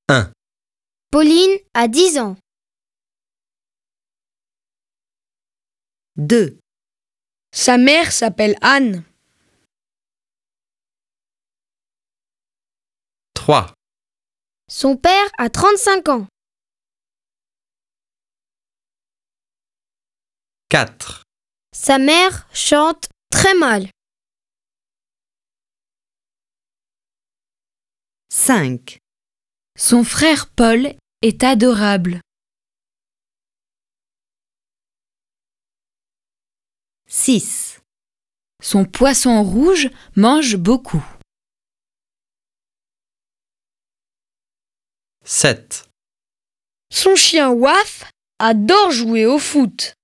1, Pauline a 10 ans. 2, Sa mère s'appelle Anne. 3, Son père a 35 ans. 4, Sa mère chante très mal. 5, Son frère Paul est adorable. 6, Son poisson rouge mange beaucoup. 7, Son chien Waf adore jouer au foot.